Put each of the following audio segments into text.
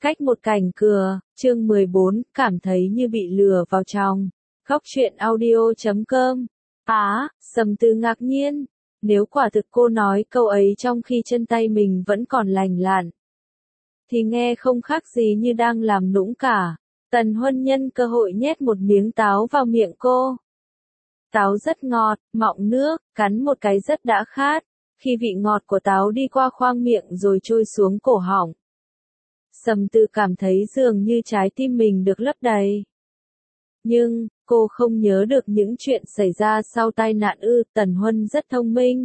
Cách một cảnh cửa, chương 14, cảm thấy như bị lừa vào trong. Góc truyện audio.com. Sầm Từ ngạc nhiên. Nếu quả thực cô nói câu ấy trong khi chân tay mình vẫn còn lành lặn, thì nghe không khác gì như đang làm nũng cả. Tần Huân nhân cơ hội nhét một miếng táo vào miệng cô. Táo rất ngọt, mọng nước, cắn một cái rất đã khát. Khi vị ngọt của táo đi qua khoang miệng rồi trôi xuống cổ họng, Sầm Từ cảm thấy dường như trái tim mình được lấp đầy. Nhưng, cô không nhớ được những chuyện xảy ra sau tai nạn Tần Huân rất thông minh.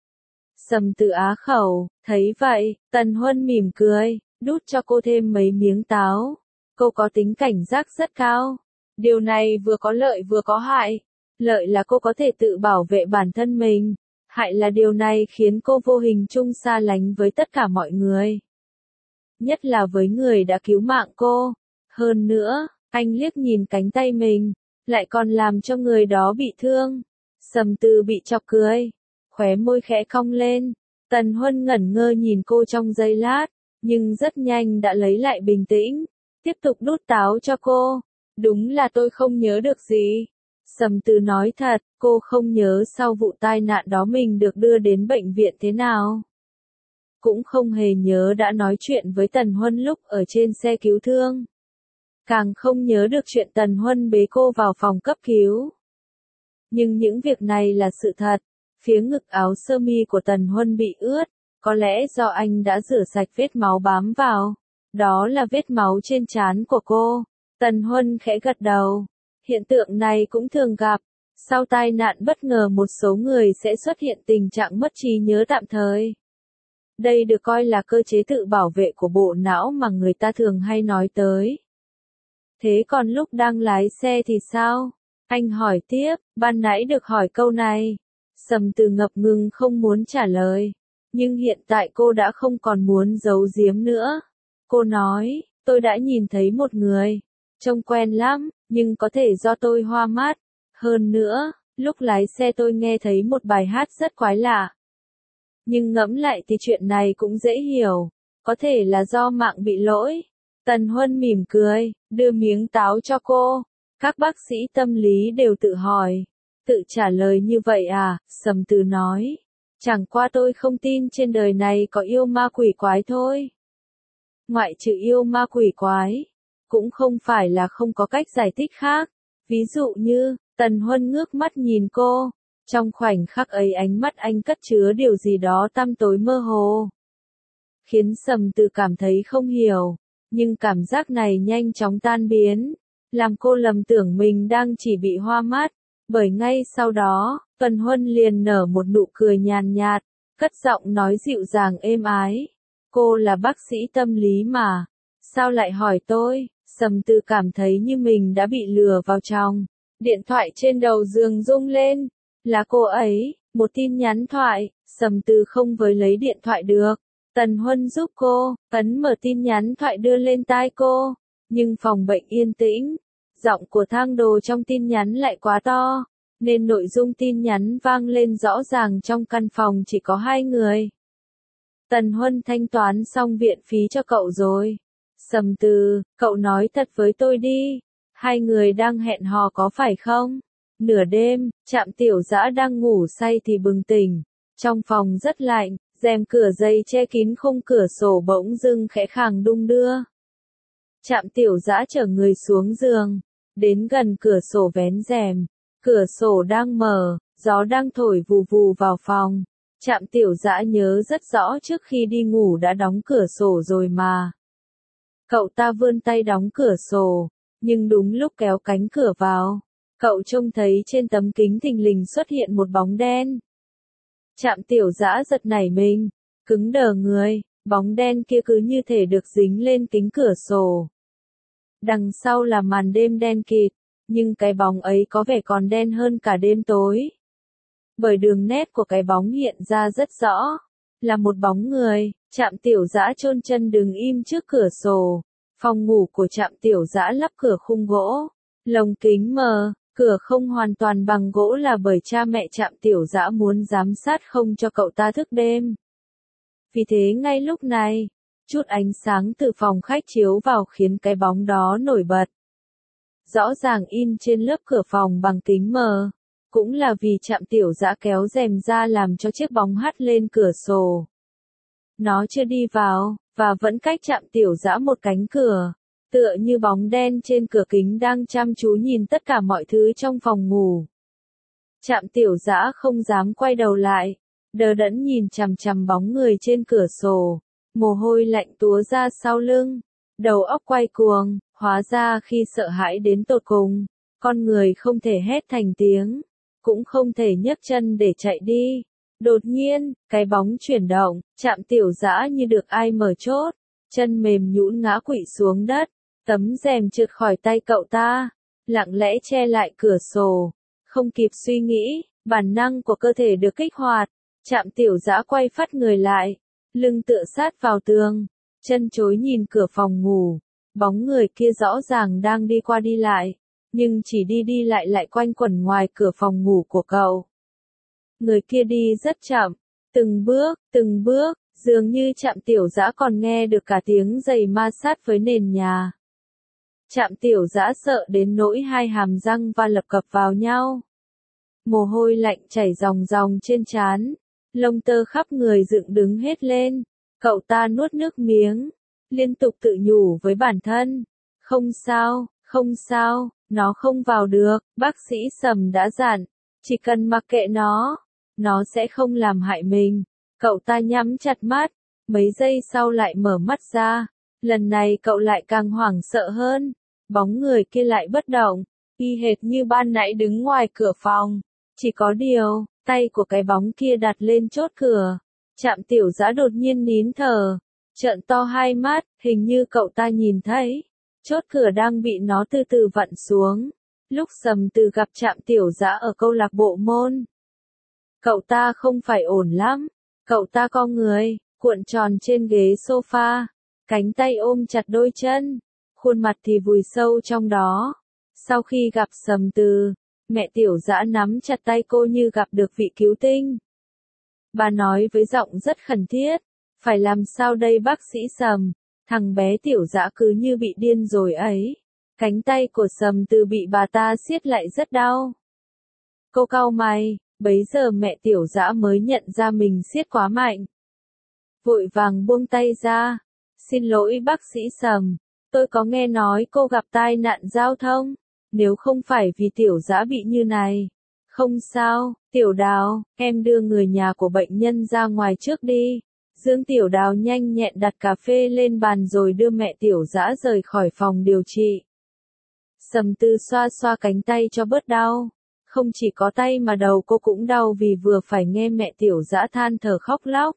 Sầm Từ á khẩu, thấy vậy, Tần Huân mỉm cười, đút cho cô thêm mấy miếng táo. Cô có tính cảnh giác rất cao. Điều này vừa có lợi vừa có hại. Lợi là cô có thể tự bảo vệ bản thân mình. Hại là điều này khiến cô vô hình chung xa lánh với tất cả mọi người. Nhất là với người đã cứu mạng cô. Hơn nữa, anh liếc nhìn cánh tay mình, lại còn làm cho người đó bị thương. Sầm Từ bị chọc cười, khóe môi khẽ cong lên. Tần Huân ngẩn ngơ nhìn cô trong giây lát, nhưng rất nhanh đã lấy lại bình tĩnh, tiếp tục đút táo cho cô. Đúng là tôi không nhớ được gì. Sầm Từ nói thật, cô không nhớ sau vụ tai nạn đó mình được đưa đến bệnh viện thế nào. Cũng không hề nhớ đã nói chuyện với Tần Huân lúc ở trên xe cứu thương. Càng không nhớ được chuyện Tần Huân bế cô vào phòng cấp cứu. Nhưng những việc này là sự thật. Phía ngực áo sơ mi của Tần Huân bị ướt, có lẽ do anh đã rửa sạch vết máu bám vào. Đó là vết máu trên trán của cô. Tần Huân khẽ gật đầu. Hiện tượng này cũng thường gặp. Sau tai nạn bất ngờ một số người sẽ xuất hiện tình trạng mất trí nhớ tạm thời. Đây được coi là cơ chế tự bảo vệ của bộ não mà người ta thường hay nói tới. Thế còn lúc đang lái xe thì sao? Anh hỏi tiếp, ban nãy được hỏi câu này. Sầm Từ ngập ngừng không muốn trả lời. Nhưng hiện tại cô đã không còn muốn giấu giếm nữa. Cô nói, tôi đã nhìn thấy một người. Trông quen lắm, nhưng có thể do tôi hoa mắt. Hơn nữa, lúc lái xe tôi nghe thấy một bài hát rất quái lạ. Nhưng ngẫm lại thì chuyện này cũng dễ hiểu. Có thể là do mạng bị lỗi. Tần Huân mỉm cười, đưa miếng táo cho cô. Các bác sĩ tâm lý đều tự hỏi. Tự trả lời như vậy à? Sầm Từ nói. Chẳng qua tôi không tin trên đời này có yêu ma quỷ quái thôi. Ngoại trừ yêu ma quỷ quái, cũng không phải là không có cách giải thích khác. Ví dụ như, Tần Huân ngước mắt nhìn cô. Trong khoảnh khắc ấy ánh mắt anh cất chứa điều gì đó tăm tối mơ hồ. Khiến Sầm Từ cảm thấy không hiểu. Nhưng cảm giác này nhanh chóng tan biến. Làm cô lầm tưởng mình đang chỉ bị hoa mắt. Bởi ngay sau đó, Tần Huân liền nở một nụ cười nhàn nhạt, cất giọng nói dịu dàng êm ái. Cô là bác sĩ tâm lý mà. Sao lại hỏi tôi? Sầm Từ cảm thấy như mình đã bị lừa vào trong. Điện thoại trên đầu giường rung lên. Là cô ấy, một tin nhắn thoại. Sầm Từ không với lấy điện thoại được. Tần Huân giúp cô, ấn mở tin nhắn thoại đưa lên tai cô. Nhưng phòng bệnh yên tĩnh. Giọng của Thang Đồ trong tin nhắn lại quá to, nên nội dung tin nhắn vang lên rõ ràng trong căn phòng chỉ có 2 người. Tần Huân thanh toán xong viện phí cho cậu rồi. Sầm Từ, cậu nói thật với tôi đi. 2 người đang hẹn hò có phải không? Nửa đêm, Trạm Tiểu Dã đang ngủ say thì bừng tỉnh. Trong phòng rất lạnh, rèm cửa dày che kín khung cửa sổ bỗng dưng khẽ khàng đung đưa. Trạm Tiểu Dã chở người xuống giường, đến gần cửa sổ vén rèm. Cửa sổ đang mở, gió đang thổi vù vù vào phòng. Trạm Tiểu Dã nhớ rất rõ trước khi đi ngủ đã đóng cửa sổ rồi mà. Cậu ta vươn tay đóng cửa sổ, nhưng đúng lúc kéo cánh cửa vào, cậu trông thấy trên tấm kính thình lình xuất hiện một bóng đen. Trạm Tiểu Dã giật nảy mình, cứng đờ người, bóng đen kia cứ như thể được dính lên kính cửa sổ. Đằng sau là màn đêm đen kịt, nhưng cái bóng ấy có vẻ còn đen hơn cả đêm tối. Bởi đường nét của cái bóng hiện ra rất rõ, là một bóng người. Trạm Tiểu Dã chôn chân đứng im trước cửa sổ. Phòng ngủ của Trạm Tiểu Dã lắp cửa khung gỗ, lồng kính mờ, cửa không hoàn toàn bằng gỗ là bởi cha mẹ Trạm Tiểu Dã muốn giám sát không cho cậu ta thức đêm. Vì thế ngay lúc này, Chút ánh sáng từ phòng khách chiếu vào khiến cái bóng đó nổi bật. Rõ ràng in trên lớp cửa phòng bằng kính mờ. Cũng là vì Trạm Tiểu Dã kéo rèm ra làm cho chiếc bóng hắt lên cửa sổ. Nó chưa đi vào, và vẫn cách Trạm Tiểu Dã một cánh cửa. Tựa như bóng đen trên cửa kính đang chăm chú nhìn tất cả mọi thứ trong phòng ngủ. Trạm Tiểu Dã không dám quay đầu lại, đờ đẫn nhìn chằm chằm bóng người trên cửa sổ, mồ hôi lạnh túa ra sau lưng, đầu óc quay cuồng, hóa ra khi sợ hãi đến tột cùng, con người không thể hét thành tiếng, cũng không thể nhấc chân để chạy đi. Đột nhiên, cái bóng chuyển động, Trạm Tiểu Dã như được ai mở chốt, chân mềm nhũn ngã quỵ xuống đất, tấm rèm trượt khỏi tay cậu ta, lặng lẽ che lại cửa sổ. Không kịp suy nghĩ, bản năng của cơ thể được kích hoạt, Trạm Tiểu Dã quay phắt người lại, lưng tựa sát vào tường, chân chối nhìn cửa phòng ngủ, bóng người kia rõ ràng đang đi qua đi lại, nhưng chỉ đi đi lại lại quanh quẩn ngoài cửa phòng ngủ của cậu. Người kia đi rất chậm, từng bước, dường như Trạm Tiểu Dã còn nghe được cả tiếng giày ma sát với nền nhà. Trạm Tiểu Dã sợ đến nỗi hai hàm răng va lập cập vào nhau. Mồ hôi lạnh chảy ròng ròng trên trán, lông tơ khắp người dựng đứng hết lên. Cậu ta nuốt nước miếng, liên tục tự nhủ với bản thân. Không sao, nó không vào được, bác sĩ Sầm đã dặn, chỉ cần mặc kệ nó sẽ không làm hại mình. Cậu ta nhắm chặt mắt, mấy giây sau lại mở mắt ra, lần này cậu lại càng hoảng sợ hơn. Bóng người kia lại bất động, y hệt như ban nãy đứng ngoài cửa phòng. Chỉ có điều, tay của cái bóng kia đặt lên chốt cửa. Trạm Tiểu Dã đột nhiên nín thở, trợn to hai mắt, hình như cậu ta nhìn thấy. Chốt cửa đang bị nó từ từ vặn xuống. Lúc Sầm Từ gặp Trạm Tiểu Dã ở câu lạc bộ môn. Cậu ta không phải ổn lắm. Cậu ta co người, cuộn tròn trên ghế sofa. Cánh tay ôm chặt đôi chân. Khuôn mặt thì vùi sâu trong đó. Sau khi gặp Sầm Từ, mẹ Tiểu Dã nắm chặt tay cô như gặp được vị cứu tinh. Bà nói với giọng rất khẩn thiết, phải làm sao đây bác sĩ Sầm, thằng bé Tiểu Dã cứ như bị điên rồi ấy. Cánh tay của Sầm Từ bị bà ta siết lại rất đau. Cô cau mày, bấy giờ mẹ Tiểu Dã mới nhận ra mình siết quá mạnh. Vội vàng buông tay ra, xin lỗi bác sĩ Sầm, tôi có nghe nói cô gặp tai nạn giao thông. Nếu không phải vì Tiểu Dã bị như này. Không sao, Tiểu Đào, em đưa người nhà của bệnh nhân ra ngoài trước đi. Dương Tiểu Đào nhanh nhẹn đặt cà phê lên bàn rồi đưa mẹ Tiểu Dã rời khỏi phòng điều trị. Sầm Từ xoa xoa cánh tay cho bớt đau. Không chỉ có tay mà đầu cô cũng đau vì vừa phải nghe mẹ Tiểu Dã than thở khóc lóc.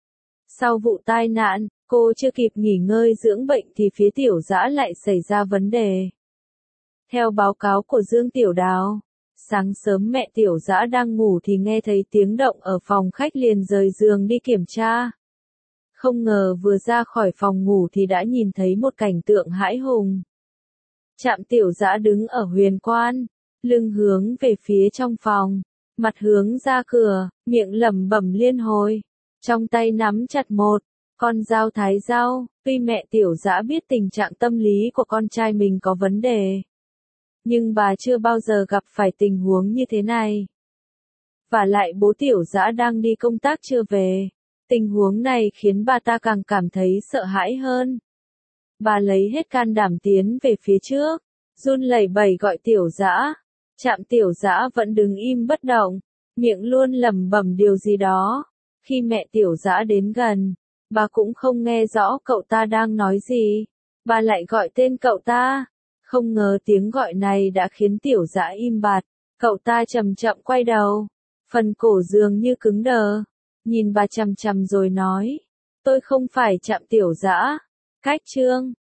Sau vụ tai nạn, cô chưa kịp nghỉ ngơi dưỡng bệnh thì phía Tiểu Dã lại xảy ra vấn đề. Theo báo cáo của Dương Tiểu Đào, sáng sớm mẹ Tiểu Dã đang ngủ thì nghe thấy tiếng động ở phòng khách liền rời giường đi kiểm tra. Không ngờ vừa ra khỏi phòng ngủ thì đã nhìn thấy một cảnh tượng hãi hùng. Trạm Tiểu Dã đứng ở huyền quan, lưng hướng về phía trong phòng, mặt hướng ra cửa, miệng lẩm bẩm liên hồi, trong tay nắm chặt một con dao thái rau. Tuy mẹ Tiểu Dã biết tình trạng tâm lý của con trai mình có vấn đề, nhưng bà chưa bao giờ gặp phải tình huống như thế này. Và lại bố Tiểu Dã đang đi công tác chưa về. Tình huống này khiến bà ta càng cảm thấy sợ hãi hơn. Bà lấy hết can đảm tiến về phía trước, run lẩy bẩy gọi Tiểu Dã. Trạm Tiểu Dã vẫn đứng im bất động, miệng luôn lẩm bẩm điều gì đó. Khi mẹ Tiểu Dã đến gần, bà cũng không nghe rõ cậu ta đang nói gì. Bà lại gọi tên cậu ta. Không ngờ tiếng gọi này đã khiến Tiểu Dã im bặt. Cậu ta chậm chậm quay đầu, phần cổ dường như cứng đờ, nhìn bà chằm chằm rồi nói, tôi không phải Trạm Tiểu Dã. Cách chương